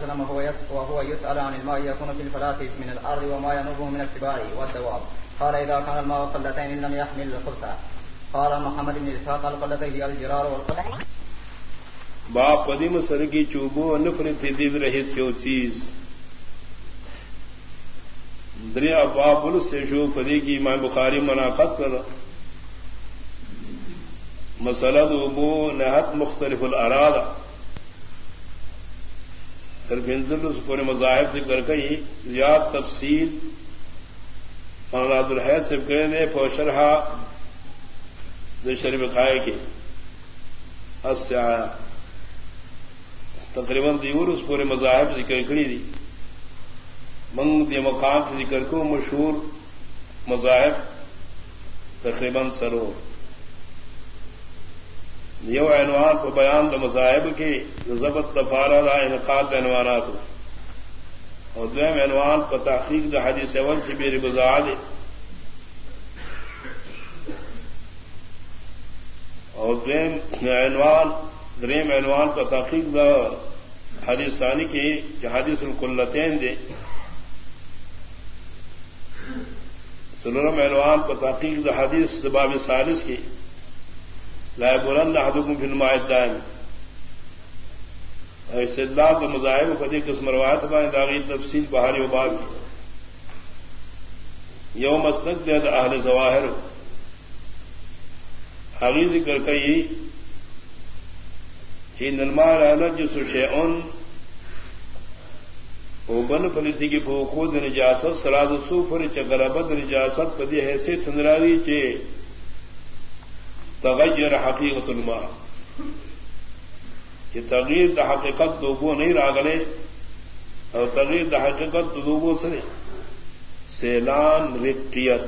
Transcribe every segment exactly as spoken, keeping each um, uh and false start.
وسلم وهو يسأل عن الماء يكون في الفلاة من الأرض وما ينوبه من السباع والدواب. قال إذا كان الماء قلتين لم يحمل الخبث. قال محمد بن إسحاق القلتين هي الجرار والقلتين. باپ قدیم سر کی چوبو نفرت دید رہی سیو چیز دریا باپ سے شو پدی کی امام بخاری مناقت کر مسئلہ دوبو نہت مختلف الارادہ ترفندل پورے مذاہب ذکر کئی زیاد تفصیل مراد الحید سے کرے نے پوشرحا دو شریف کھائے کے اس سے آیا تقریباً دیور اس پورے مذاہب ذکر کری دی منگ دی مقام کے ذکر کو مشہور مذاہب تقریباً سرو یو عنوان کو بیان د مذاہب کے ضبط دفارہ دا انعقاد عنوانات اور دویم عنوان کو تحقیق دا حدیث اول سے میری بزاد اور دویم عنوان دریم عنوان کو تحقیق دا حدیث ثانی کی کہ حدیث القلتین دے سلورم عنوان کو تحقیق دا حدیث باب ثالث کی لا يبولن احدكم في الماء الدائم استدلال کے مذاہب فدی قسم روایت میں داغی تفصیل بہاری وباب یوم مسلک دے اہل ظواہر حقی ذکر کئی ان الماء لا ينجس شيء وبن فلتی کی فوقود نجاست سراد سوفر چغربت نجاست پدی حیثیت سندراری چے تغیر حقیقت الماء کہ تغیر دا حقیقت دوبو نہیں راگلے اور تغیر دا حقیقت دوبو سنے سیلان رقیت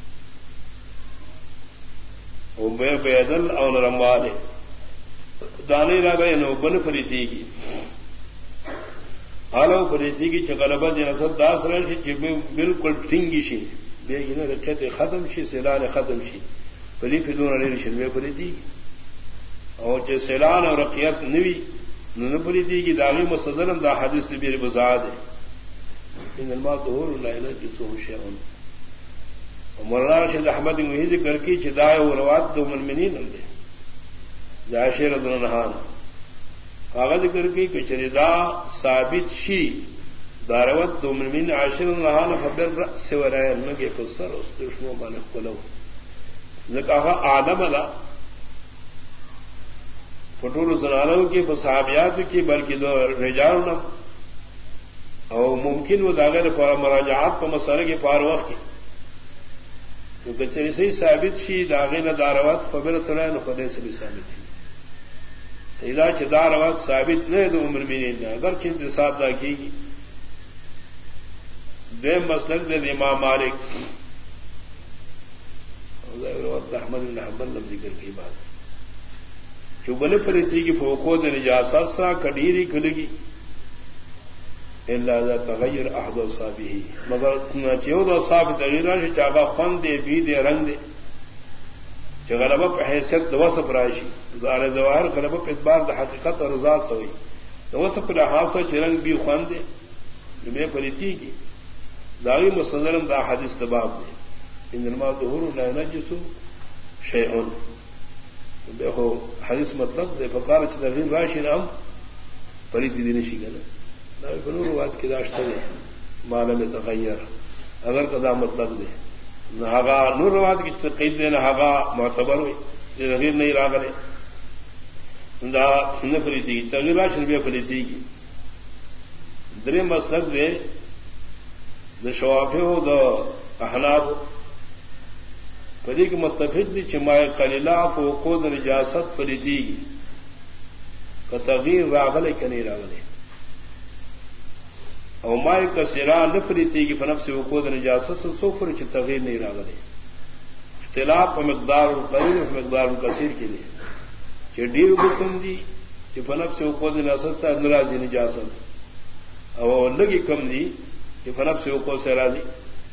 او بے بیدل او نرموالے دانے راگلے نو بن فریتی کی حالو فریتی کی چغلبت جنسد داس رہی چی بالکل ٹنگی شی بے گی رقیت ختم شی سیلان ختم شی پلی فدون علی رشنوے پری تھی اور جو سیلان اور رقیت نوی نن پری تھی کہ داغی مصدرم دا حدیث نبی بزاد ہے ان الماء طہور لا ينجسه شيء مولانا رشید احمد وہی ذکر کی چدائے و روات دو المؤمنین دے جاشر رضی اللہ عنہ کاغذ ذکر کی کہ چردا ثابت شی داروت دو المؤمنین عاشر اللہ عنہ خبر رأس و رائے نگے فسر اس دشمن بان قلو نے کہا آدم اللہ فٹور زنانوں کی فصحابیات کی بلکہ دو رجال اور ممکن وہ داغر پارا مراجعات کو مسئلے کے پار وقت کی تو کچری سے ہی ثابت شی داغے نہ داروات فبر تلائن خدے سے بھی ثابت تھی سیدہ چھ داروات ثابت نہیں دو عمر مینین اگر چھ انتصاب دا کی گی دیم مسلک دے امام مالک احمد بن حنبل نے ذکر کی بات چوبن پریتی کی فوقود نجاست سا کڈیری کھلگی الا ذا تغیر احد اصابه مگر چود اصاب تغیر چاغا فن دے بی دے رنگ دے چغلبہ حیثیت وصف راشی ظاہر ظواہر غلبہ اعتبار د حقیقت اور رضا سوئی وصف لحاظ چرنگ بھی خوان دے میں پریتی کی داوی مصدرم دا حدیث تباب دے ان الماء طہور لا ينجسه شيء دیکھو حدیث مطلب دے فقار چ تغیر راشی نام پریتی دی نشی گنا دا بنور واج کی داشتہ دے مال میں تغیر اگر قضا مطلب دے نہاگا نور روات کی تقید دے نہاگا معتبر ہوئی تغیر نہیں راگلے دا نہ پریتی تغیر راشی بھی پریتی کی درے مسلک دے دا شوافی ہو دا احناب پری کی متفق دی چمائے قلیلہ فوقود نجاست پریتی گی کا تغیر راغلے کہ نہیں راغلے او مائے کثیرہ نفریتی گی فنفس وقود نجاست سوفر چ تغیر نہیں راغلے اختلاف و مقدار القلیل و مقدار الکثیر کے لیے چ ڈیر حکم دی چ فنفس وقود نجاست سے ناراضی نجاست او لگی کم دی کہ فنفس وقود سے راضی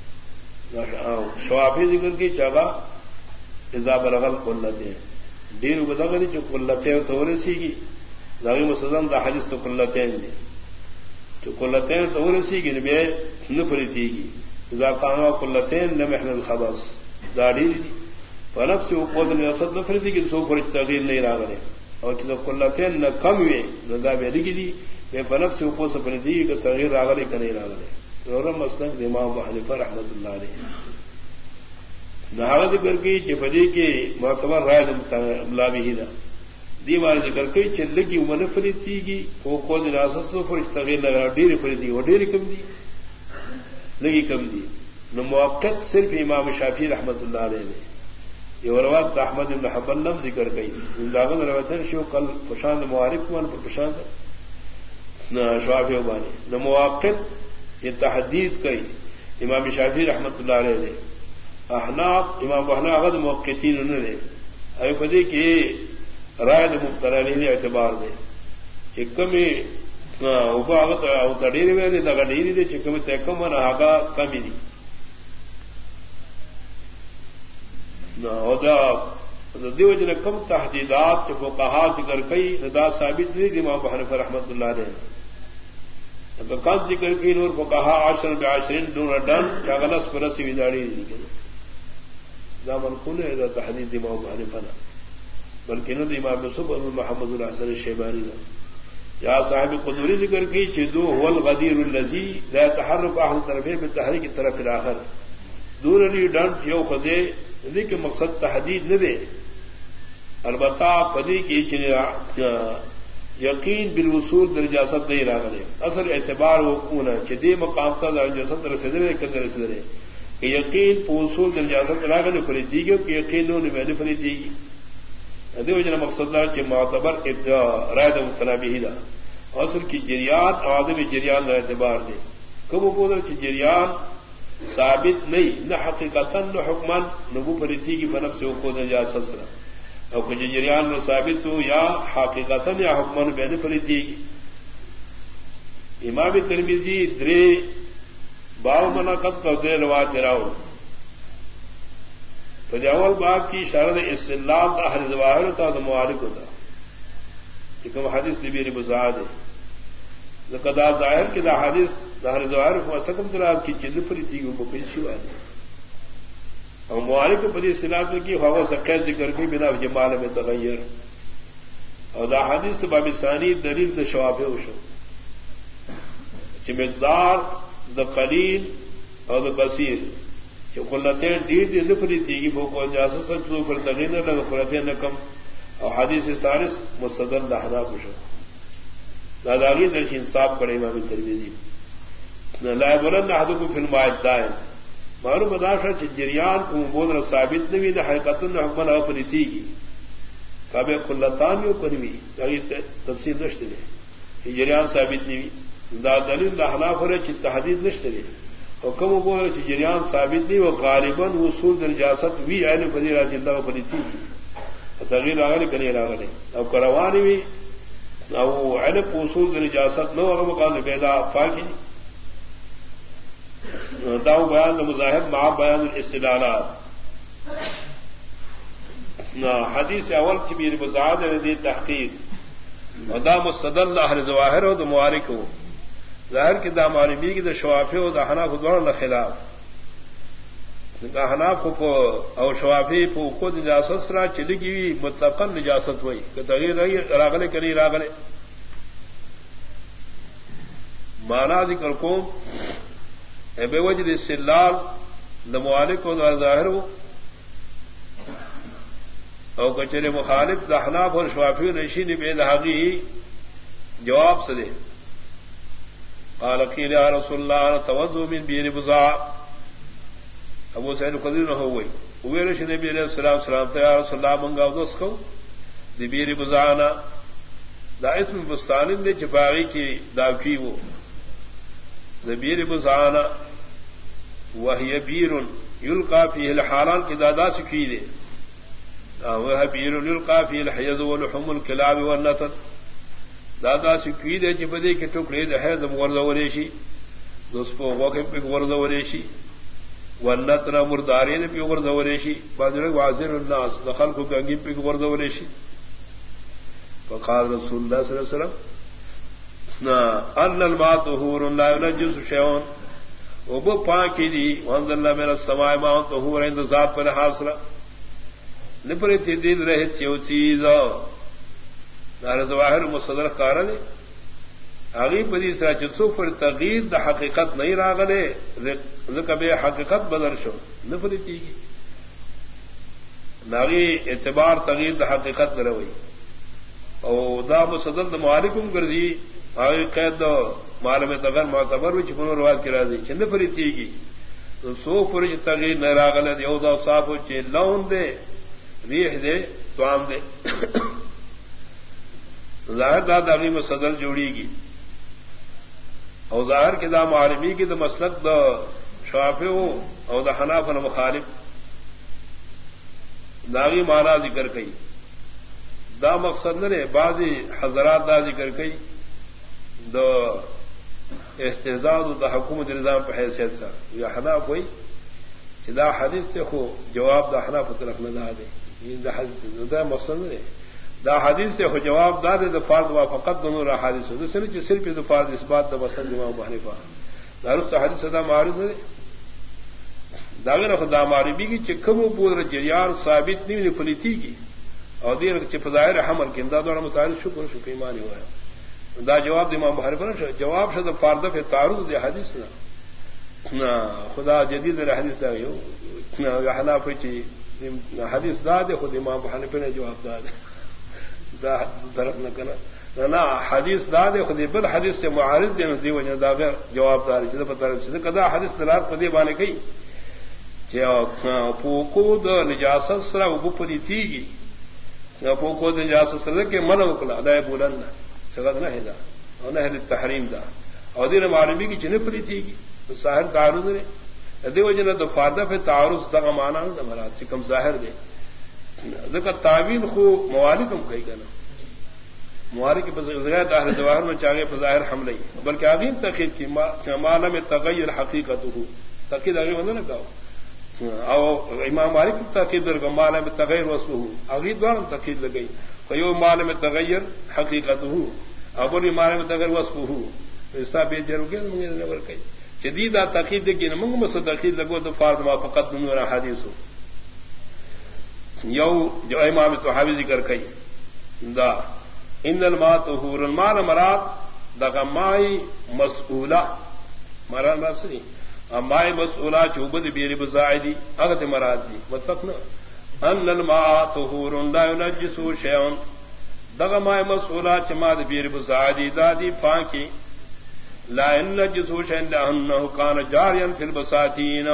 شوافی ذکر کی چاگا اذا بلغل قلتیں دیر بدغلی جو قلتیں تھوڑی سی کی داغی مسلم دا حدیث تو قلتیں دی قلتین تو رسی گی بے نفری تھی گی اذا کانوا قلتین لمحن الخبص داڑھی فنفس وقود الاسد نفری تھی کہ سو پر تغییر نہیں را گئے اور کہ قلتین نہ کم ہوئے نہ دا بے لگی دی بے فنفس وقود سے پر تھی کہ تغییر را گئے کہ نہیں را گئے اور مسلک امام ابو حنیفہ رحمۃ اللہ علیہ نہ ذکر کی کہ فدی کے معتبر رائے ملابی دا دیوار ذکر کئی چل کی عمر فری تھی گی وہ کو دراست سے فرش تغیر لگا ڈیری فری دی وہ ڈیری کم دی لگی کم دی نو موقع صرف امام شافعی رحمت اللہ علیہ نے یہ روایت احمد بن حنبل نم ذکر کئی داغن روایتن شو کل پشاند معارف مان پر پشاند نہ شافعی بانے نو موقع یہ تحدید کئی امام شافعی رحمت اللہ علیہ نے احناف امام احناف موقعین انہوں نے ابھی پدی کہ رائے مبتلا نہیں اعتبار دے چکمی اپاغت تڑیری ویلی دگا ڈیری دے چکمی تیکم و نہاگا کمی دی دیو جن کم تحدیدات چکو کہا ذکر کئی ندا ثابت نہیں دی امام ابو حنیفہ رحمۃ اللہ علیہ کان ذکر کی نور کو کہا عشر بعشرین دون ڈن چاگلس پرسی ویداڑی دی دا منقول ہے دا تحدید امام ابو حنیفہ نہ بلکہ نہ امام یوسف اور محمد الحسن الشیبانی نے یا صاحب قدوری ذکر کی چدو هو الغدیر الذی لا يتحرك احد طرفین بالتحریک الطرف الاخر دور علی ڈنٹ یو خدے ذکر مقصد تحدید نہ دے البتہ پدی کی یقین بالوصول درجاست نہیں رہا کرے اصل اعتبار وہ کون ہے چدی مقام کا درجاست رسیدے کدے رسیدے کہ یقین پوصول درجاست رہا کرے فری دی کہ یقین نو نے فری دی دیو جن مقصد چ معتبر رائے متنابی دا اصل کی جریان آدمی جریان کا اعتبار دے کب کو جریان ثابت نہیں نہ حقیقتا نہ حکمان نبو پری تھی کی فنف سے وہ کو جا سسرا اور کچھ جریان میں ثابت ہو یا حقیقتا یا حکمان بین پری تھی امام ترمذی درے باو مناقت کا درے روایت راؤ فجاول باب کی شرط استدلال کا ہر ظواہر ہوتا تو معارک ہوتا کہ حدیث نبی بزاد ہے قدا ظاہر کے دا حدیث ہر ظواہر کو سکم دلال کی چند پری تھی وہ پیشی والے اور معارک کو پری اصطلاح کی ہوا سقید ذکر کی بنا جمال میں تغیر اور دا حدیث باب ثانی دلیل دا شواب وشو مقدار دا قلیل اور دا کثیر قلتیں ڈیر دی نفری تھی گی وہ جاسوس سچو پر تغیر نہ لگا قلتیں نہ کم اور حدیث سارس مستدل دہنا پوچھو داداگی درش انصاف پڑے امام ترمذی لا بلند احدکم فی الماء دائم معلوم بداشا جریان کو بول رہا ثابت نہیں نہ حقیقت نہ حکم نہ پری تھی گی کعبہ قلتان یو کروی تفصیل نشتے نے جریان ثابت نہیں دا دلیل دہنا پر تحدید نشتے نے حکم بول جریان ثابت نہیں وہ غالباً وصول درجاست وی عین فضیرہ چندہ پری تھی تغیر آگے کنی راگلے اب کروانی بھی او عین وصول درجاست نو اگر مقام بیدا پاکی داو بیان مذاہب مع بیان الاستدلالات حدیث اول کی بھی مزاد دی تحقیق ودا مستدل اہل ظواہر و معارک ہو ظاہر کی دا معلومی کی دا شوافی و دا حناف دوڑا خلاف دا حناف کو او شوافی کو کو نجاست سرا چلی کی مطلقا نجاست ہوئی کہ تغیر رہی راغلے کری راغلے مانا ذکر کو بے وجد استدلال دا معارک و دا ظاہر ہو او کچرے مخالف دا حناف اور شوافی نشین بے دہاگی جواب سے دے قال قيل يا رسول الله توضؤ من بئر بضاع ابو سعید خدری نہ ہو گئی ویرش نبی علیہ الصلوۃ والسلام تے یا رسول اللہ منگا دس کو دی بئر بضاعنا دا اسم بستان دے چپاغی کی دافی وہ دی بئر بضاعنا وهي بئر يلقى فيه الحالان کی دادا سکی دے وہ بئر يلقى فيه الحيض ولحم الكلاب والنتن دادا سکی دے چپدے کے ٹکڑے ہے دم ورد وریشی دوس کو وقت پہ ورد وریشی ونتنا مردارے نے پہ ورد وریشی بادر واضر الناس دخل کو گنگی پہ ورد وریشی فقال رسول اللہ صلی اللہ علیہ وسلم ان الماء طهور لا ينجس شيء وبو پاکی دی وانزلنا من السماء ماء طهورا عند ذات پر حاصل نپرتی دل رہے چیو چیز نار ظواہر مصدر قارن اگی پدی سرا چسو پر تغییر دا حقیقت نہیں راغلے ذکبے حقیقت بدل شو نپرتی کی ناغی اعتبار تغییر دا حقیقت نروئی او دا مصدر دا معالکم کردی آگے قید دو معلوم تغیر معتبر وچ پنو روایت کی راضی چند پری تھی گی تو سو فرج تغیر نہ راغل دے او دا صاف چے لون دے ریح دے توام دے ظاہر دا داغی میں صدر جوڑی گی او ظاہر کی دا معلومی کی دا مسلک دا شافع او دا حناف مخالف داغی معنی ذکر کئی دا مقصد نے بعضی حضرات دا ذکر کئی دو استحزاز دا حکومت نظام پہ حیثیت سا یا حناف ہوئی کہ دا حدیث سے خو جواب دا حناف طرف نہ دا دے دا حدیث دا مقصد نے دا حدیث سے خو جواب دا دے دا فرد وافقت دونوں را حدیث دا سنو چی صرف دا فرد اس بات دا مسلم امام حنیفہ دا رست حدیث دا معارض دے دا غیر خود دا معاربی کی چی کمو پودر جریان ثابت نہیں پلیتی کی اور دیر چی فضائر حمل کی امداد والا متعارض شکر شکر ایمانی ہوا ہے دا جواب امام بخاری پر جواب شد فاردف تعارض دے حدیث نہ خدا جدید حدیث دا یو حناف چی حدیث دا دے خود امام بخاری پر جواب دا دے دا درک نہ کنا نہ حدیث دا دے خود بل حدیث سے معارض دے دی وجہ دا غیر جواب دار چیز پتہ سے کدا حدیث دلالت پدی بانے کئی کہ پوکو دا نجاست سرا وہ پدی تھی گی پوکو دا نجاست سرا کہ من وکلا دا بولن سگت نہ ہے دا اور نہ ہے تحریم دا اور دین معلومی کی چنپ پڑی تھی تو ظاہر تعارض نے دے وجہ تو فائدہ پہ تعارض دا مانا نہ مراد کم ظاہر دے ذکر تعویل خو موالکم کہی کنا موالک کے بغیر اہل ظواہر میں چاہے ظاہر حملہ ہی بلکہ عظیم تقید کی معلوم تغیر حقیقتہ تقید آگے بندہ نہ کہو او امام مالک تقید درگا معلوم تغیر وصفہ اگلی دوان تقید لگئی فیو مال میں تغیر حقیقت ہو ابوری مال میں تغیر وصف ہو ایسا بے جروگے نور کئی جدید تقید دیکھی منگ میں سے تقید لگو تو فارد ما فقط نور حدیث ہو یو جو امام طحاوی ذکر کئی دا ان الماء طہور الماء مراد دا مائی مسئولہ مراد مراد سنی مائی مسئولہ چوبد بیر بزائدی اگت مراد دی متفقنا ان الماء طهور لا ينجس شيئا دغ ماء مسئولہ چما د بیر بزائدی دادی پاکی لا ينجس شيئا لانه كان جاريا في البساتين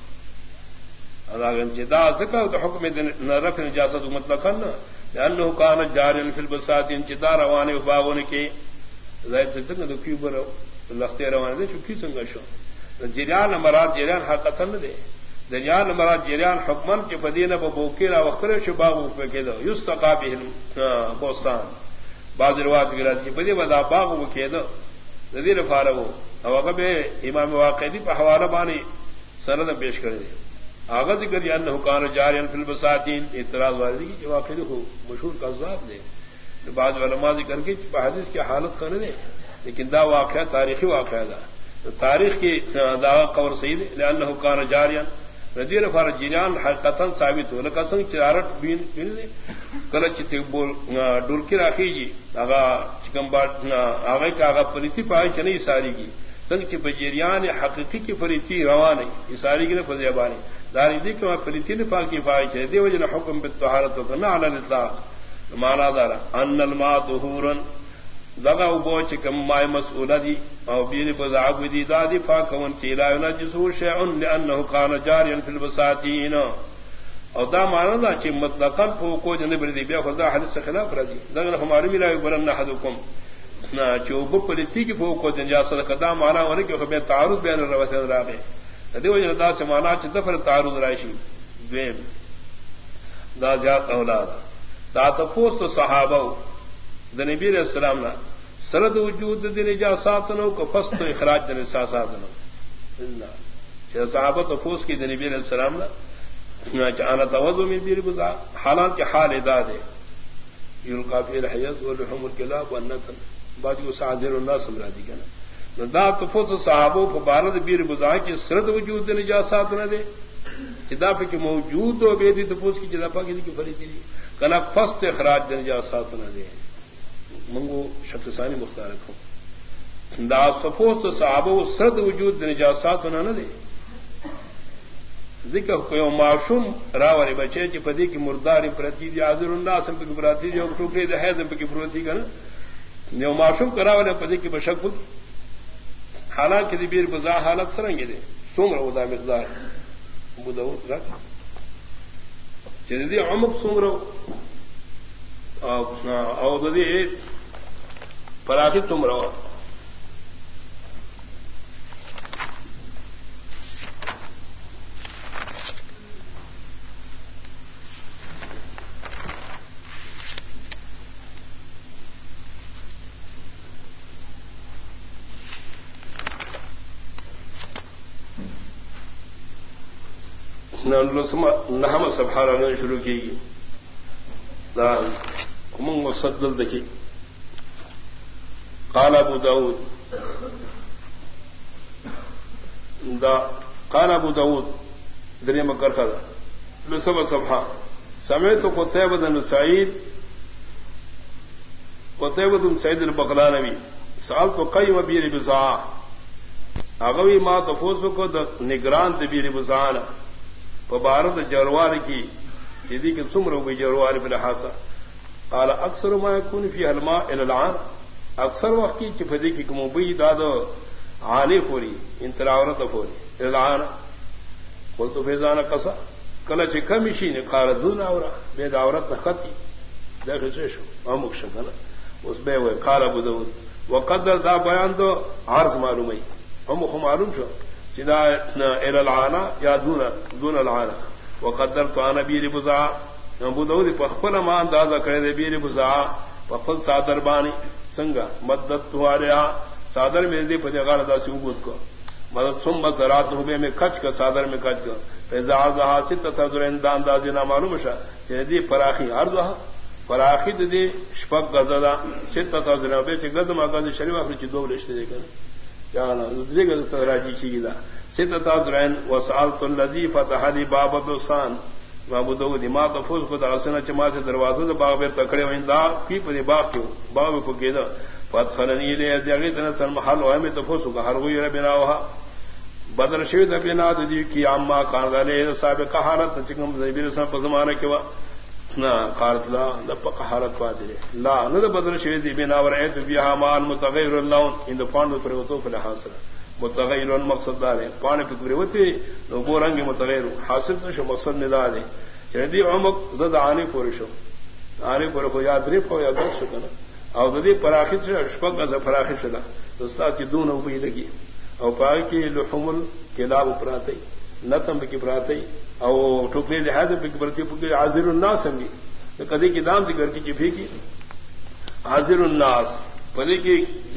اذا جدا ذکر حکم رفع نجاست مطلقا لانه كان جاريا في البساتين جدا روان باغون کے زائد تک دو کیبر لختے روان دے چکی سنگا شو جریان مراد جریان حقیقتا دے دریان مراد جریان حکمن کے فدینہ بوکیرا وقر شباغ کے دو یستقا به بوستان بعض روایت کی رات کی بدی بدا باغ وہ کے دو ندیر فارو او اگے امام واقعی پہ حوالہ بانی سند پیش کر دے آغا ذکر یہ انه کان جاریا فی البساتین اعتراض واردی کی جو واقعی کو مشہور قذاب دے بعض علماء ذکر کے حدیث کی حالت کر دے لیکن دا واقعہ تاریخی واقعہ دا تاریخ کی دا قول صحیح لانه کان جاریا ندیر فار جریان حقیقتا ثابت ہو لکا سنگ چارٹ بین کلچ بول ڈرکی راکھی جی آگا چکم باٹ آگے کا آگا پریتی پائے چنئی ساری کی سنگ چ بجریان حقیقی کی پریتی روان ہے ساری کی نہ فضیبانی داری دی کہ پریتی نے پاکی پائے چلے دی وجہ حکم بالطہارت کرنا علی الاطلاق مانا دارا ان الماء طہورا دغا ابو چکم ماء مسئولہ دی او بیر بزعب دی دادی فاکون چی لا ينجسو شیعن لانه کان جاریا فی البساتین او دا مانا دا چی مطلقا فوقو جنبر دی بیا خدا حدیث سے خلاف رضی دغا ہماری بھی لا یقبلن احدکم چوب پلیتی کی فوقو جنجاسد کدا مانا ہونے کہ خبیر تعارض بین الروسین راگے دیو جن دا سے مانا چی دفر تعارض رائشی دویم دا زیاد اولاد دا تفوست صحابہ دا نبی علیہ السلام نا سرد وجود دی نجاساتنو کو فست اخراج دی نجاساتنو صحابہ تفوس کی دا نبی علیہ السلام نا چانا توضو من بیر بزا حالان کے حال ادا دے یلقا فی الحیض واللحوم الکلاب والنتن بعد کو حاضر اللہ سمرا دی کنا دا تفوت صحابوں کو بارد بیر بزا کی سرد وجود نجاسات نہ دے جدا پہ کہ موجود ہو بے دی تفوت کی جدا پا کی دی کی فری دی کنا فست اخراج نجاسات نہ دے منگو شک ثانی مختار رکھو دا تفوت صحابوں سرد وجود نجاسات نہ دے ذکر کوئی معصوم راوری بچے چ پدی کی مرداری پرتی دی حاضر اللہ سم کی پراتی جو ٹوکری دے ہے دم کی پروتی کنا نو معصوم کراونے پدی کی بشک حالانکہ دی بیر بزا حالت سرنگی دے سونگ رو دا مقدار ابو داؤد رکھ جدی عمق سونگ رو او ددی پراخی تم رو نحم سبحارہ نے شروع کی گی امنگ مصدل دکی قال ابو داود دا قال ابو داود دری مکر خدا لسب صبحا سمیت قطیبہ بن سعید قطیبہ بن سعید البغلانوی سألت قیم بیر بزاع اغوی ما تفوزو کو دا نگران دا بیر بزاعنا فبارد جروار کی جدی کہ سمر ہو گئی جروار بلحاظا قال اکثر ما يكون فيها الماء الى العان اکثر وقت کی چفدی کی کموبی داد عانی فوری انتراورت فوری الى العان قلت فیضان قصا کلا چ کمشی نے قال دون اورا بے دعورت نختی دیکھ شو امک شکل اس بے وہ قال ابو داؤد وقدر دا بیان دو عرض معلوم ہے ہم کو معلوم شو جدا الى العانا یا دون دون العانا وقدرت انا بیر بزا ابو داؤد پخپل ما انداز کرے دے بیر بزا پخپل صادر بانی سنگا مدد تواریا صادر میں دے پدی غال دا سی وجود کو مدد ثم زرات ہوے میں کچ کا صادر میں کچ کا فزا حاصل تذرن دان دا جنا معلوم شا جدی فراخی عرض فراخی دی شپق غزدا ست تذرن بے چ گدما گز شریف اخر چ دو لشتے دے کر جانا دیگر تراجی چیلا ستتا درن وسالت الذي فتح لي باب بستان ابو داؤد ما تفوز کو داسنا چما سے دروازہ دے باغ پر تکڑے ویندا کی پر باغ کیو باغ کو گیدا فتحنی لے جگہ تن سن محل و میں تفوز کو ہر کوئی ربنا وها بدر شہید بنا دی کی اما کان دے سابق حالت چکم نبی رسول پر زمانہ کے وا نا قالت لا دپق حالت وادرے لا نہ بدر شہید بنا ور ایت بها مال متغیر اللون ان فاند پر تو فل حاصل متغیر مقصد دار ہے پانی پکڑے ہوتے نو گورنگ متغیر حاصل تو شو مقصد ندا دے یدی عمق زد عانی پورشو عانی پر کو یاد ری کو یاد شو کنا او ددی پراخت سے اشفق از پراخت شدا دوستا کی دون او بھی لگی او پای کی لحمل کلاب پراتی نتم کی پراتی او ٹوکری لحاظ پہ برتی پکے حاضر الناس ہمگی کدی کی دام ذکر کی بھی کی حاضر الناس پدی کی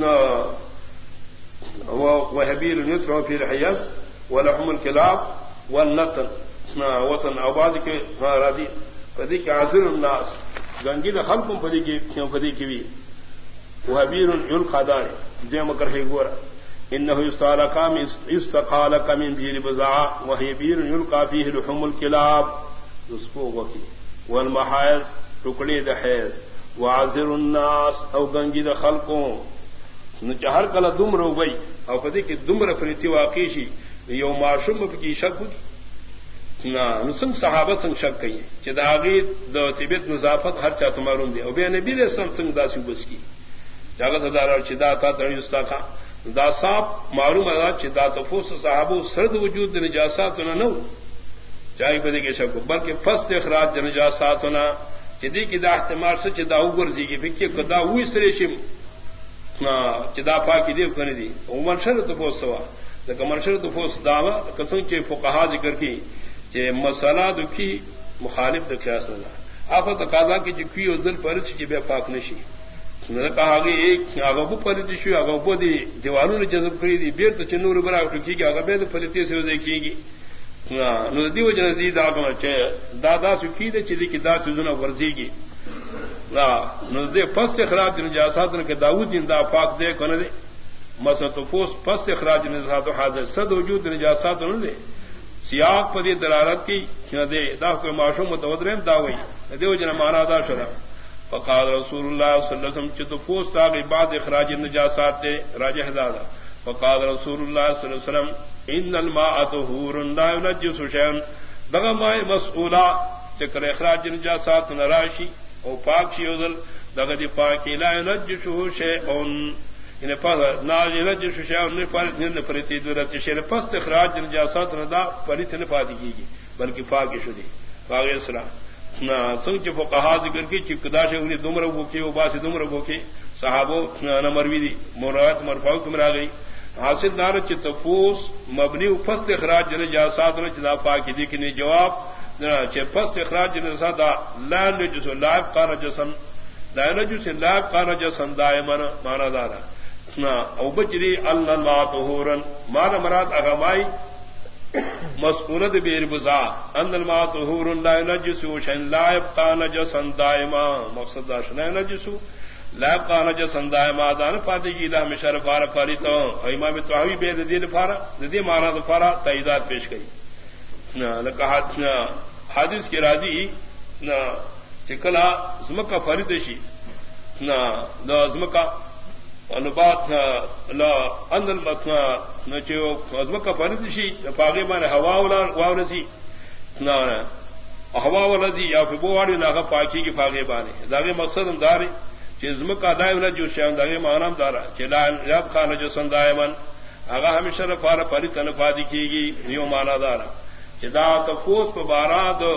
وحبیر یترو فی الحیض ولحم الکلاب والنتن وطن آباد کے راضی پدی کی حاضر الناس گنگی دا خلقم پدی کی پدی کی بھی وحبیر یلقا دار دیم کر ہے گورا انه يستعلق يستقالك من بير بزاع وهي بير يلقى فيه لحم الكلاب اسکو وکی والمحائز ٹکڑے د حیض وعذر الناس او گنگی د خلقوں ہر کلا دم رو گئی او پدی کی دمر فریتی واقعی شی یو معشوم کی شک نہ نسنگ صحابہ سنگ شک کئی چداغی د طبیعت نظافت ہر چا معلوم دی او بے نبی علیہ السلام سنگ داسی بس کی جاگت دار چدا تا تنستا کا دا صاحب معلوم ہے کہ دا تفوس صحابہ سرد وجود نجاسات نہ نو چاہے بدی کے شک بلکہ فست اخراج نجاسات نہ جدی کی دا احتمال سے چدا اوغرزی کی فکر کدا ہوئی سریشم چدا پاکی دی کنے دی عمر شر تفوس سوا دا منشر تفوس داوا قسم کے فقہا ذکر کی کہ مسئلہ دکی مخالف د قیاس نہ افت تقاضا کی جو کی ذل پر چ بے پاک نشی نہ کہا کہ ایک اگو پرتی شو اگو بودی دیوالوں نے جذب کری دی بیر تو چنور برا ٹکی کہ اگو بے پرتی سے روزے کی گی نو دیو جن دی دا کہ دادا سکی دے چلی کی دا چزنا ورزی کی دے پست اخراج نجاسات کے داود اندا پاک دے کون دے مسط پوس پست اخراج نجاسات حاضر صد وجود نجاسات نہ دے سیاق پدی دلالت کی دے دا کوئی معشوم متودرم داوئی دیو جنا مانا دا شرا فقال رسول اللہ صلی اللہ علیہ وسلم چتو پوس تا بعد اخراج النجاسات دے راجح دادا فقال رسول اللہ صلی اللہ علیہ وسلم ان الماء طهور لا ينجس شيئا دغه ماء مسؤولا چکر اخراج النجاسات نراشی او پاک شیوزل دغه دی پاک لا ينجس شيئا ان پاک نا ينجس شيئا ان پاک نے پرتی درت شیر پس اخراج النجاسات ندا پرت نے پادی کی بلکہ پاک شدی پاک اسرا نا سنگ فقہا ذکر کی چکدا شے دمر بو کی او باس دمر بو کی صحابو نا مروی دی مرات مرفوع کمرا گئی حاصل دار چتفوس مبنی فست اخراج نجاسات رجدا پاکی دی کہ جواب چ فست اخراج نجاسات لا نجس لا قال جسم لا نجس لا قال جسم دائما معنی دارا نا او بجری الماء طهورا معنی مراد اغمائی مسئولت بیر بزا ان الماء طهور لا نجس شيئا لا يبقى نجسا دائما مقصد داش لا نجس لا قال جسن دائما دان پاتی کی دا مشرف فار پاری تو امام طحاوی بے دین فارا ندی مانا فارا تائیدات پیش گئی نہ کہا حدیث کی راضی نہ چکلا زمکا فرید شی نہ دا زمکا انبات لا ان المتنا نہ چو زمکا فرید شی پاگے مانے ہوا ولا واورسی نہ ہوا ولذی یا فبواری نہ پاکی کی پاگے بانے داغے مقصد دار چزم کا دائم جو شاندار مانام دارا چلان رب خانہ جو سندائمن آگا ہمیشہ رفار پری تنفادی کی گی نیو مانا دارا چدا تفوس پہ بارا دو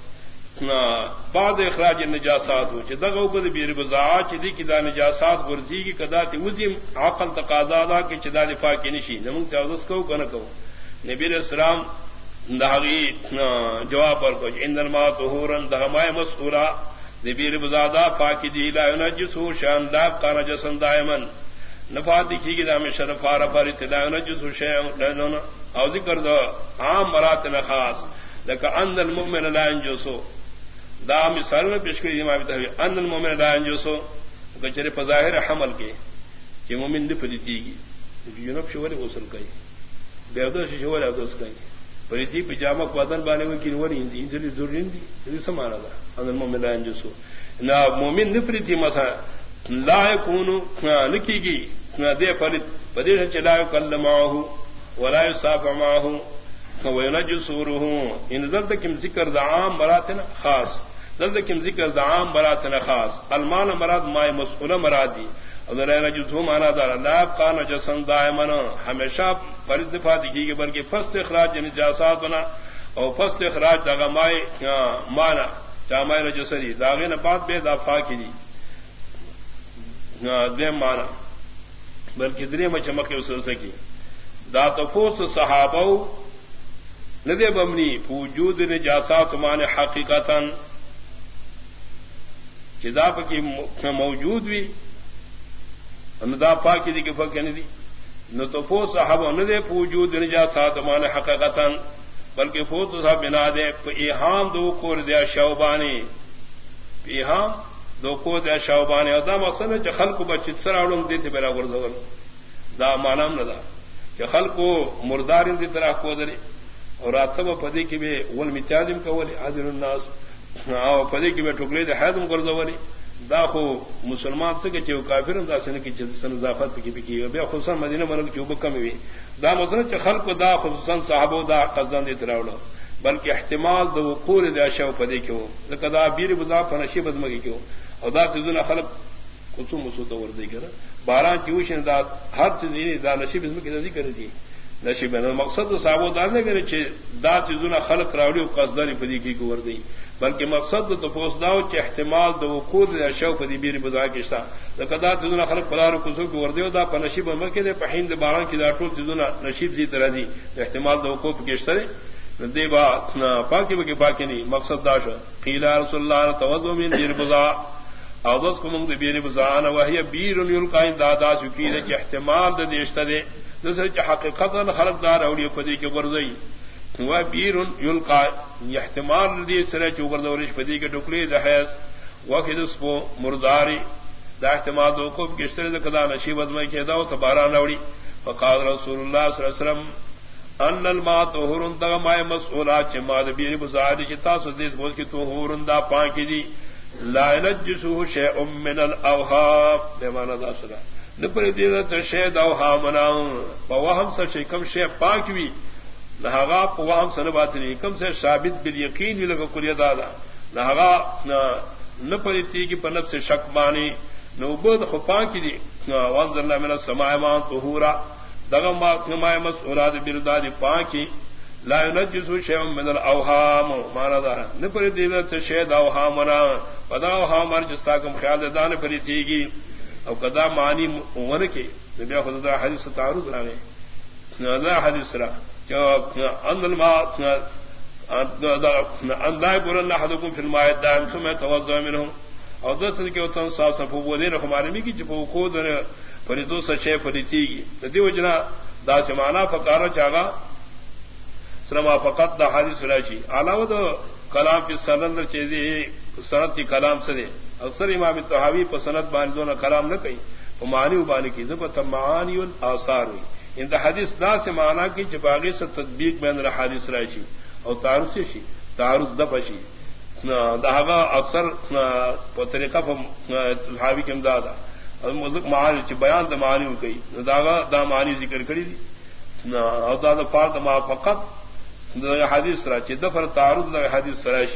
بعد اخراج نجاسات ہو چدا گوبد بیر بزاع چدی کی دا نجاسات غرزی کی کدا تی وزیم عقل تقاضا دا کہ چدا دفاع کی نشی نمون تعوض کو کنا کو نبی علیہ السلام دہغی جواب پر کو ان الماء طهورا دہمائے مسئولہ نبیر بزادہ پاکی دی لا ينجسو شان لا قانا جسن دائمن نفاتی کی گی دامی شرفارا فارت لا ينجسو شان او ذکر دا عام مراتن خاص لکا ان المؤمن لا ينجسو دا مثال میں پیشکری امام تحوی ان المؤمن لا ينجسو کچھر فظاہر حمل کے کہ مومن دی پریتی گی جنب شوری غسل کئی بیعدوش شوری عدوس کئی پریتی پجامہ بدن بانے ہوئی کی وری اندی اندی ضروری اندی اندی سمانا دا ان المؤمن لا ينجسو نا مومن نفریتی مسا لا يكونو نکی گی دے فرد بدیش چلا یکل معاہو ولا يصاف معاہو وینجسورہو ان دلتکم ذکر دا عام مراتن خاص دلتکم ذکر دا عام مراتن خاص المان مراد مائی مسئولہ مرادی نجسو مانا دارا لا قانا جسن دائمن ہمیشہ فرد دفاع کی گی بلکہ فست اخراج نجاسات بنا اور فست اخراج داغا مائی مانا چامائی نجسری داغین بعد بے دافا کی دی دیم مانا بلکہ دری میں چمکی اسل سکی دا تفوس صحابہ ندے بمنی وجود نجاسات مانے حقیقتا چدا پکی موجود بھی دا پاکی دی کی فرق نہیں دی نہ تو فوت صاحب نہ دے وجود نجاسات مانے حقیقتا بلکہ فوت صاحب بنا دے ایہام دو کور دیا شوبانی ایہام دو کور دیا شوبانی اور دا مقصد ہے کہ خلق کو بچت سراڑوں دیتے بلا غرزول دا مانام نہ دا کہ خلق کو مردار دی طرح کو درے اور راتب پدی کی بے ول متیازم کا ولی حاضر الناس اور پدی کی بے ٹکڑے دے حیدم غرزولی دا خو مسلمان تک چو کافر دا سن کی سن اضافت کی بکی بے خصوصا مدینہ مرک چوب کم ہوئی دا مسلمان چ خلق دا خصوصا صحابہ دا قصدان دی تراولو بلکہ احتمال دو وقوع دا شو پدی کیو لقدا بیر بذا فنشی بدمگی کیو اور دا تذن خلق قسم مسود وردی کرا باران کیوشن دا ہر چیز دا نشیب اسم کی ذکر دی نشیب مقصد صحابہ دا نے کہ دا تذن خلق راولی قصدان پدی کی کو وردی بلکہ مقصد تو پوسداو چ احتمال دو وقوع شوق دی بیر بذا کیسا لقدا تذنا خلق پلار کو کو وردیو دا پنشیب مکه دے پہند باران کی دا ټول تذنا نشیب دی طرح دی احتمال دو وقوع کیشترے دی با پاکی بکی پاکی نہیں مقصد دا شو قیل رسول اللہ توضو من بیر بذا اوذ کو من بیر بذا انا وهي بیر یلقا دادا سکی دے احتمال دے دیشترے دوسرے حقیقتا خلق دار اولی پدی کے ورزئی وہ بیر یلقا احتمال دی سرے چوگر دورش پدی کے ٹکڑے دہس وقت پو مرداری دا احتماد کو کشتر کدا نشیب ازمائی کے دا تبارہ نوڑی فقال رسول اللہ صلی اللہ علیہ وسلم ان الماء طهور دا ماء مسئولات چما د بیر بزاری چتا سدیس بول کی طهور دا پاکی دی لا ينجسه شيء من الاوهام بمعنى دا سدا نپر دینا تے شے دا اوهامنا وهم سے شے کم شے پاک وی لہغا وهم سے بات نہیں کم سے ثابت بالیقین لگا کلی دادا لہغا نپر تی کی پنت سے شک مانی نو بود خو پاکی دی وانزلنا من السماء ماء طهورا دغم ما مسئولات برداد پاکی لا ينجسو شيء من الاوهام مانا دا نپر دیلت شید اوهامنا پدا اوهام جستا کم خیال دان پری تیگی او قدا معنی ونکی نبی خود دا حدیث تعارض رانے دا حدیث را ان الماء ان لا يقولن احدكم في الماء الدائم ثم يتوضا منه او دسن کے اتن صاف صفو ودین ہمارے میں کی چپو کو در فریدو سچے فریتی کی ندی وجنا دا سمانا فقارا چاگا سرما فقط دا حدیث راچی علاوہ دو کلام کی سند چیزی سند کی کلام سے دے اکثر امام طحاوی پر سند باندھوں نے کلام نہ کہی وہ معنی ابانی کی ضبط معانی الاثار ہوئی ان دا حدیث دا سے مانا کی چپاگی سے تطبیق میں اندر حدیث راچی اور تعارف سے شی تعارف دفشی دہاگا اکثر طریقہ صحابی کے امداد معانی چ بیان دا معانی ہو گئی داغا دا معانی ذکر کری دی اور دا دا فار دا ما فقط دا حدیث را چ دفر تعارض دا حدیث سراشی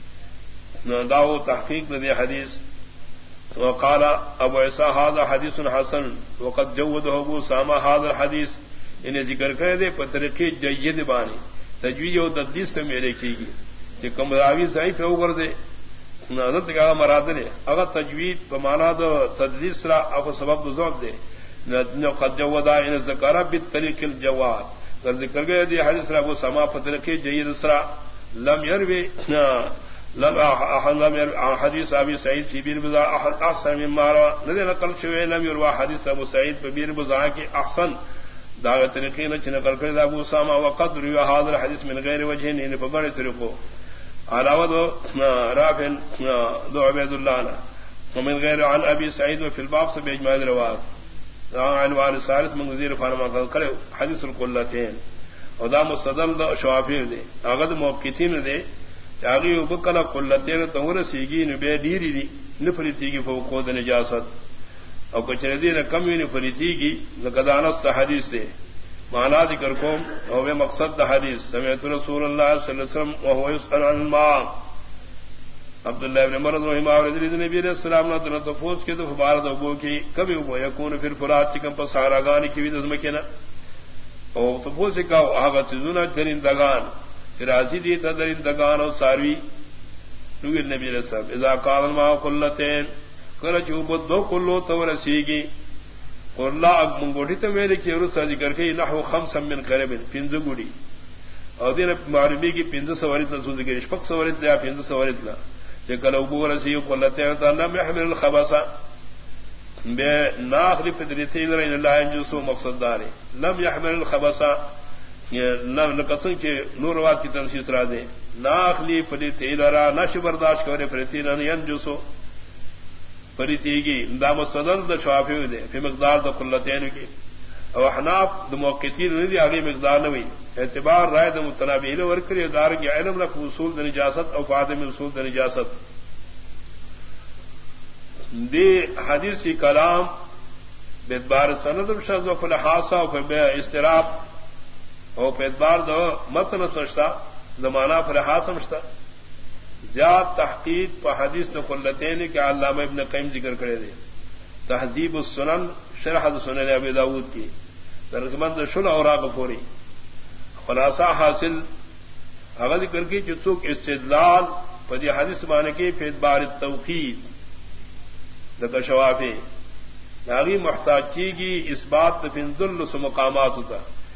دا وہ تحقیق دا حدیث وقال ابو عیسیٰ هذا حدیث حسن وقد جوده ابو اسامہ هذا الحدیث انہیں ذکر کرے دے پر طریقے جید بانی تجویز و تدلیس تو میرے کی گی کہ کم راوی ضعیف ہے اوپر دے حضرت کا مراد نے اگر تجوید بمانا دو تدلیس را اخو سبب دو ذوق دے قد جودا ان ذکر بالطریق الجواد اگر ذکر گئے دی حدیث را وہ سما فترقی جید سرا لم يروي لم لم حدیث ابی سعید فی بیر بزا احسن مما روى نذ نقل شوی لم يروى حدیث ابو سعید فی بیر بزا کی احسن داغ طریقے نہ نقل کر ابو اسامہ وقد روى هذا الحديث من غیر وجه ان بغیر طریقوں علاوہ دو رافع دو عبید اللہ ومن غیر عن ابی سعید وفي الباب سے باجماع روایت عنوان سارس من وزیر فرما کرے حدیث القلتین ودا مستدل شوافی دے اغد موقتین دے چاگی وبکل قلتین تور سیگی نبی دیری دی نفریتی کی فوق خود نجاست او کچھ دی نہ کم نفریتی کی لقدانس حدیث دے مانا ذکر کو او بے مقصد دا حدیث سمعت رسول اللہ صلی اللہ علیہ وسلم وهو يسأل عن الماء عبداللہ ابن مرض رحمہ اللہ علیہ نبی علیہ السلام نے تفوز کی تو فبارد ابو کی کبھی وہ یکون پھر فرات چکم پر سہاراگانی کی بھی دزمکینا او تفوز کا آغا چیزونا درندگان پھر آزی دیتا درندگان اور ساروی نوی نبی علیہ السلام اذا قال الماء قلتین کرچ عبد دو کلو تورسیگی قرلا منگوٹی تو میرے کی رسا ذکر کے نحو خمس من قرب پنز گڑی اور دین معلومی کی پنز سوارت لا ذکر اشفق سوارت لا پنز سوارت لا کہ کلو بو رسی قلتین تعالی محمل الخبث بے ناخلی فدرتین رین اللہ انجسو مقصد دار لم يحمل الخبث لم لقسم کے نور وات کی تنسیس را دے ناخلی فدرتین را نش برداشت کرے فرتین انجسو فریتیگی دا مستدل دا شوافی دے فی مقدار دا قلتین کی او احناف دا موقتین ندی آگئی مقدار نوی اعتبار رائے دا متنابیل ورکری دارنگی علم رکھ اصول دا نجاست او فادم اصول دا نجاست دی حدیثی کلام بیدبار سندم شخص و فلحاسا و فی استراب او بیدبار دا متن سنشتا دا مانا فلحاسا مشتا زیاد تحقیق پا حدیث دا قلتین کے علامہ ابن قیم ذکر کرے دے تہذیب السنن شرح دا سنن ابی داود کی ترجمند شل اوراق پوری خلاصہ حاصل اگر ذکر کی چسوک استدلال پدی حدیث مانے کی فیدبار التوقید دا شوافی داغی محتاج کی گی اس بات فنزل سے مقامات ہوتا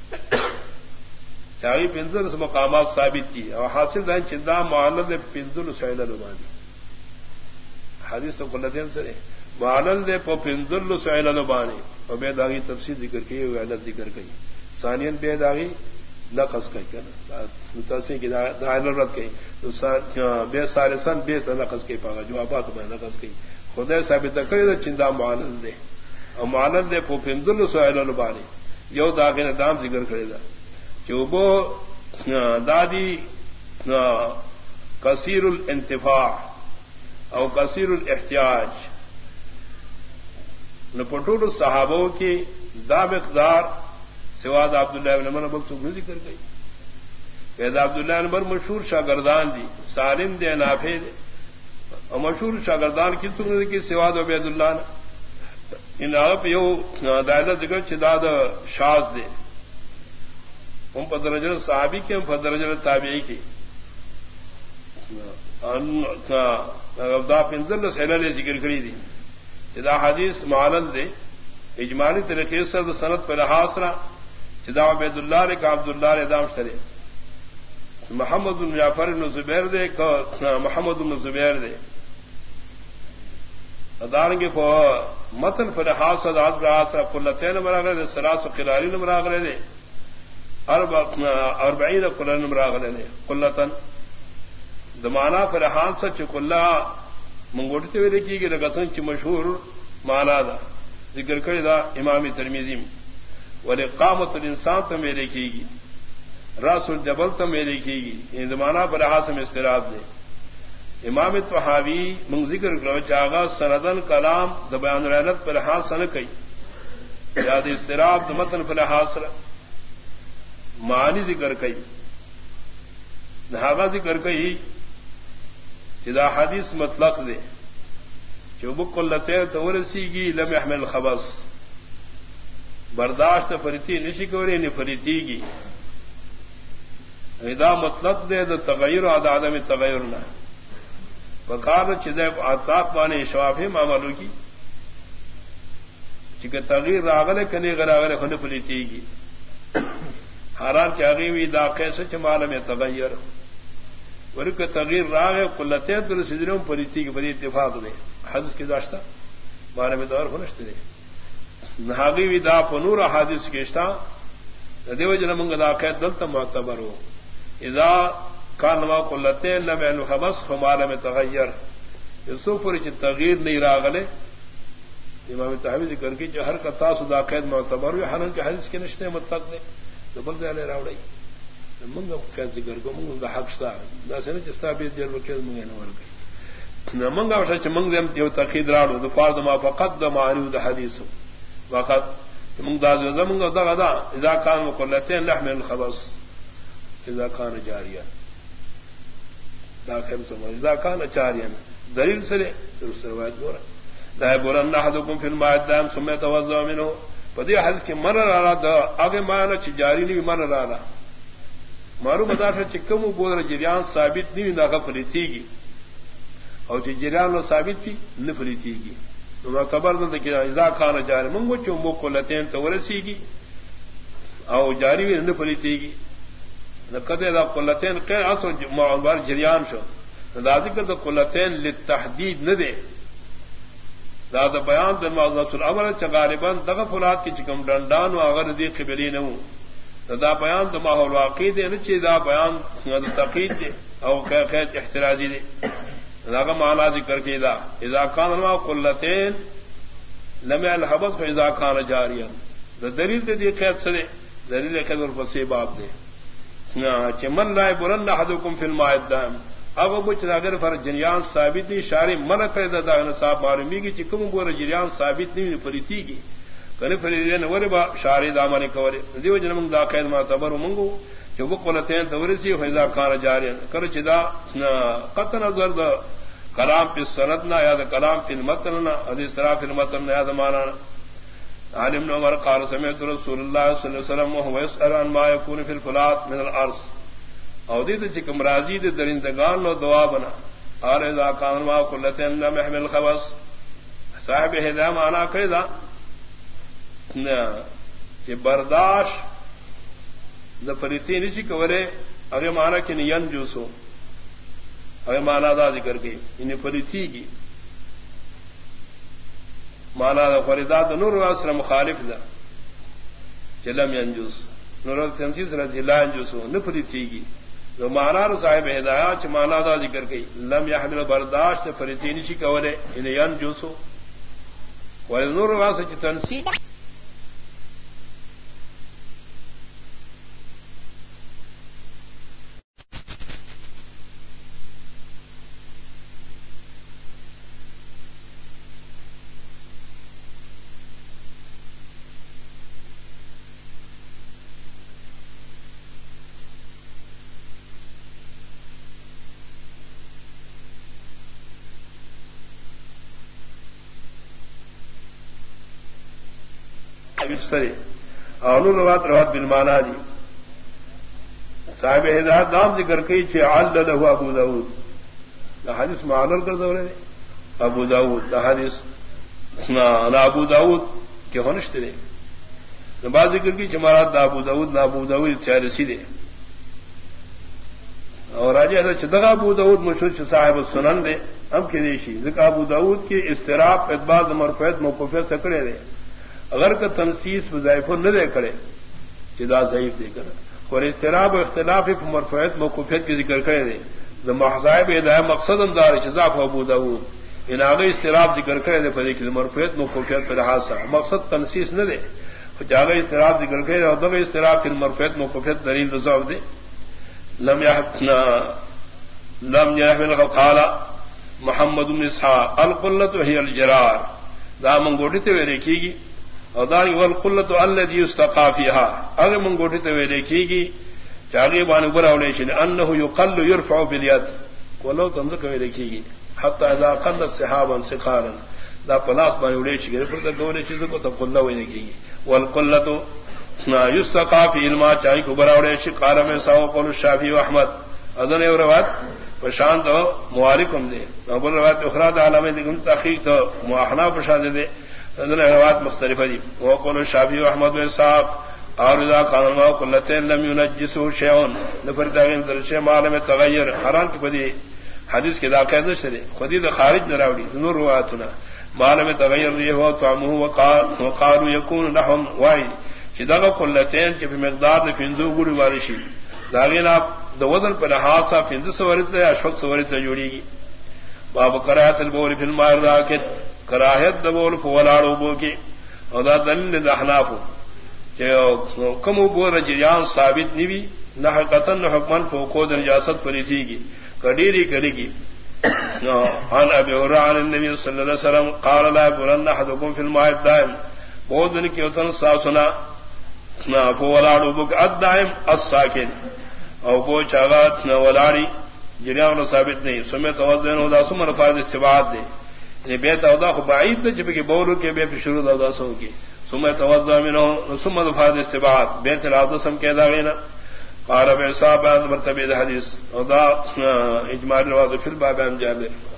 چاہیے پنزل سے مقامات ثابت کی اور حاصل دین چندہ معلل پنزل سعید البانی حدیث تو قلتین سے معلل دے پو پنزل سعید البانی اور بے داغی تفسیر ذکر کی علت ذکر کی ثانین بے داغی نقص کہیں متاثر کی رد کہیں بے سارے سن بے نقص کے پاگا جو آباد میں نقص کہیں خدا ثابت کرے تو چندہ معانند دے اور معانند دے پھندل سہیل البانی یو داغے نے دام ذکر کرے گا چوبو دادی کثیر الانتفاع او کثیر الاحتیاج نپٹور صحابوں کی دا مقدار سواد عبداللہ بن عمر بخت ذکر گئی پیدا عبداللہ بن عمر مشہور شاگردان دی سالم دے نافع دے اور مشہور شاگردان کی تم کی سواد عبید اللہ نے ان آپ یو دائلہ ذکر چداد شاز دے ہم پدرجل صحابی کے ہم پدرجل تابعی کی دا پنزل سیلہ ذکر کری دی چدا حدیث معلل دے اجمالی طریقے سے سنت پر حاصلہ چدا عبید اللہ نے کا عبداللہ نے دام شرے محمد بن جعفر بن زبیر دے کا محمد بن زبیر دے ادارنگے کو متن پر حاصل آج پر حاصلہ قلتین مراغلے دے سلاس و قلالین مراغلے دے اربعین قلالین مراغلے دے قلتن دمانا پر حاصل چکلہ منگوٹتے ہوئے دیکھیے کہ لگسن چی مشہور مانا دا ذکر کردہ دا امام ترمذی میں والاقامت الانسان تو میرے کی گی راس الجبل تو میرے کی گی ان زمانہ پر حاصل استراب دے امام طحاوی منگ ذکر کرو چاغا سندن کلام دبیان رحلت پر حاصل کئی یاد استراب دمتن پر حاصل معنی ذکر کئی دھاگا ذکر کئی جدا حدیث مطلق دے جو بکلتے تورسی گی لم يحمل خبص برداشت فریتی نشی کوری نی فریتی گی ادا مطلق دے دا تغیر و عدم تغیر نہ بکار چدے آتاق بانے شوافی معاملو کی چکہ تغیر راغلے کنے غراغلے خن فریتی گی حرام کی اغیوی دا قیسے چمالا میں تغیر ورک تغیر راغ قلتیں تو سدروں پریتی کی بڑی اتفاق دے حدیث کی داشتہ بارے میں دور خنشت دے نہاگی وی دا پنور حادث کیشتا دیو جن منگ دا قید دلتا معتبر ہو اذا کانوا قلتیں لم يحمل خبص فمالا میں تغیر یسو پوری چی تغیر نہیں راغلے امام طحاوی ذکر کی جو ہر قطاس دا قید معتبر ہوئی حرن کے حدیث کے نشتے مطلق دے تو بل دے راوڑائی منگا کیا ذکر کو منگا حق ستا دا سنے چستا بیت جر وکیز منگا نور گئی منگا وشا چھ منگ دیم تیو تقید راڑو دو فارد ما فقط دا معنیو دا حدیثو وقت منگ دا دا منگا دا غدا اذا کان مقلتین لحم الخبص اذا کان جاریا دا خیم سمجھ اذا کان چاریا دلیل سرے درست روایت گورا لا يبولن احدكم في الماء الدائم ثم يتوضا منه فدی حدیث کے من رانا دا آگے معنی چھ جاری نہیں من رانا معلوم مدافع چکم بول جریان ثابت نہیں نہ فریتی گی اور چ جریان و ثابت بھی نہ فریتی گی تو خبر نہ کہ اذا کان جاری منگو چمبو قلتین تو ورسی گی او جاری بھی نہ فریتی گی نہ کدے دا قلتین کہ اصل معبر جریان شو دا ذکر دا قلتین للتحدید نہ دے دا دا بیان دا معذف الامر چغالبا دغفلات کی چکم ڈنڈان و اگر دی قبلی نہ ہوں دا بیان دا ماحول واقعی دے نچی دا بیان دا تقید دے او قید احتراجی دے دا کا معنی ذکر کی دا اذا کان الماء قلتین لم يحمل خبص فاذا کان جاریا دا دلیل دے دی قید سے دلیل قید اور فصیح باب دے چمن لا يبولن احدكم في الماء الدائم اب بچ اگر فر جریان ثابت نہیں شارع منع کر دا نصاب معلومی کی چکم بور جریان ثابت نہیں فریتی کی کنے فریدے نہ وربا شارع دامن کورے دیو جنم دا قید معتبر منگو جو بقولتین تورسی فیضا کان جاری کر چدا قط نظر دا کلام پی سندنا یا دا کلام پی المتن حدیث طرح پی المتن یا دا مانا عالم عمر قال سمعت رسول اللہ صلی اللہ علیہ وسلم وهو يسأل عن ما يكون في الفلات من الارض او دیت چکم راضی دے درندگان نو دعا بنا قال اذا كان ما قلتين لم يحمل الخبص صاحب ہدا مانا کیدا کہ برداشت دا فریتی نہیں چی کورے اگر مانا کہ نین جوسو اگر مانا دا ذکر گئی انہیں فریتی کی مانا دا فریداد نور واسر مخالف دا چلم ینجوس نور تنسیس رضی اللہ جو سو نفری تھی گی جو مانا صاحب ہدایات مانا دا ذکر گئی لم يحمل برداشت فرتینی شی کولے ان ین جو سو ونور واسه تنسیس روات روات بالمانا دی صاحب ہدایت نام ذکر کئی چھ عل له ابو داود دا حدیث معلل کر دو رہے ابو داود دا حدیث نا ابو داود کے ہنشت رہے نباز ذکر کی چمارات دا ابو داود نا ابو داود چارسی دے اور آجی حضرت چدغا ابو داود مشہور صاحب السنن دے ہم کے دیشی ذکر ابو داود کی استراب اتباع مرفعت موقوفیت سکڑے دے اگر کا تنسیس وظائف نہ دے کرے جدا ضعیف دے کر اور اضطراب و اختلاف مرفوعیت موقوفیت کی ذکر کرے دے جو محضائب ہدایہ مقصد اندار شذاف ابو داود ان آگے اضطراب ذکر کرے دے پر کہ مرفوعیت موقوفیت پر حاصل مقصد تنسیس نہ دے جاگے اضطراب ذکر کرے اور دغه اضطراب کی مرفوعیت موقوفیت دلیل رضاف دے لم يحبنا لم يحمل قال محمد بن اسحاق القلة هي الجرار دا منگوٹی تے ویلے کی گی اور داری والقلت الذي يستقى فيها اگر منگوٹی تے ویلے کی گی چاگے بان براولے چن انه يقل يرفع باليد ولو تمزک ویلے کی گی حتى اذا قل السحابا سقالا دا پلاس بان ویلے چ گئے پر گولے چیز کو تقل ویلے کی گی والقلت يستقى في الماء چاہے کو براولے چ قال میں سو قول الشافعي واحمد اذن روایت پشان تو موارکم دے ابو روایت اخرى دا علامہ دگم تحقیق تو مواحنا پشان دے روایت مختلف دی وقول الشافعي واحمد واسحاق اور اذا كان الماء قلتين لم ينجسه شيء نفر داغین درشے معلوم تغیر حرام کی بدی حدیث کے داقاعدہ شری خودی دا خارج نہ راوی نور روایتنا معلوم تغیر یہ ہو طعمه وقال وقالوا يكون لهم واحد جدا قلتين کہ مقدار فندو گڑی وارشی داغین آپ دو وزن پر لحاظ سے فندو سورت ہے اشفق سورت سے جوڑی گی باب قرات البول في الماء الراكد کراہت دبول فولاڑو بو کی اور دا دلیل احناف کہ کم بول جریان ثابت نہیں بھی نہ حقیقتا نہ حکمن فوقود نجاست پری تھی گی کڈیری کرے گی عن ابي هريره عن النبي صلى الله عليه وسلم قال لا يبولن احدكم في الماء الدائم بہت دن کی وطن ساسنا فولاڑو بو الدائم الساکن او بو چاغات نہ ولاڑی جریان ثابت نہیں سمے توازن ہو دا سمر فائدہ استبعاد دے یہ بیت اودا خو بعید جب کہ بولو کے بے شروع اودا سو کی ثم توضا منه ثم فائدہ استبعاد بیت العدسم کے داغینا قال بے صاحب مرتبہ حدیث اودا اجماع روایت فی الباب عن جابر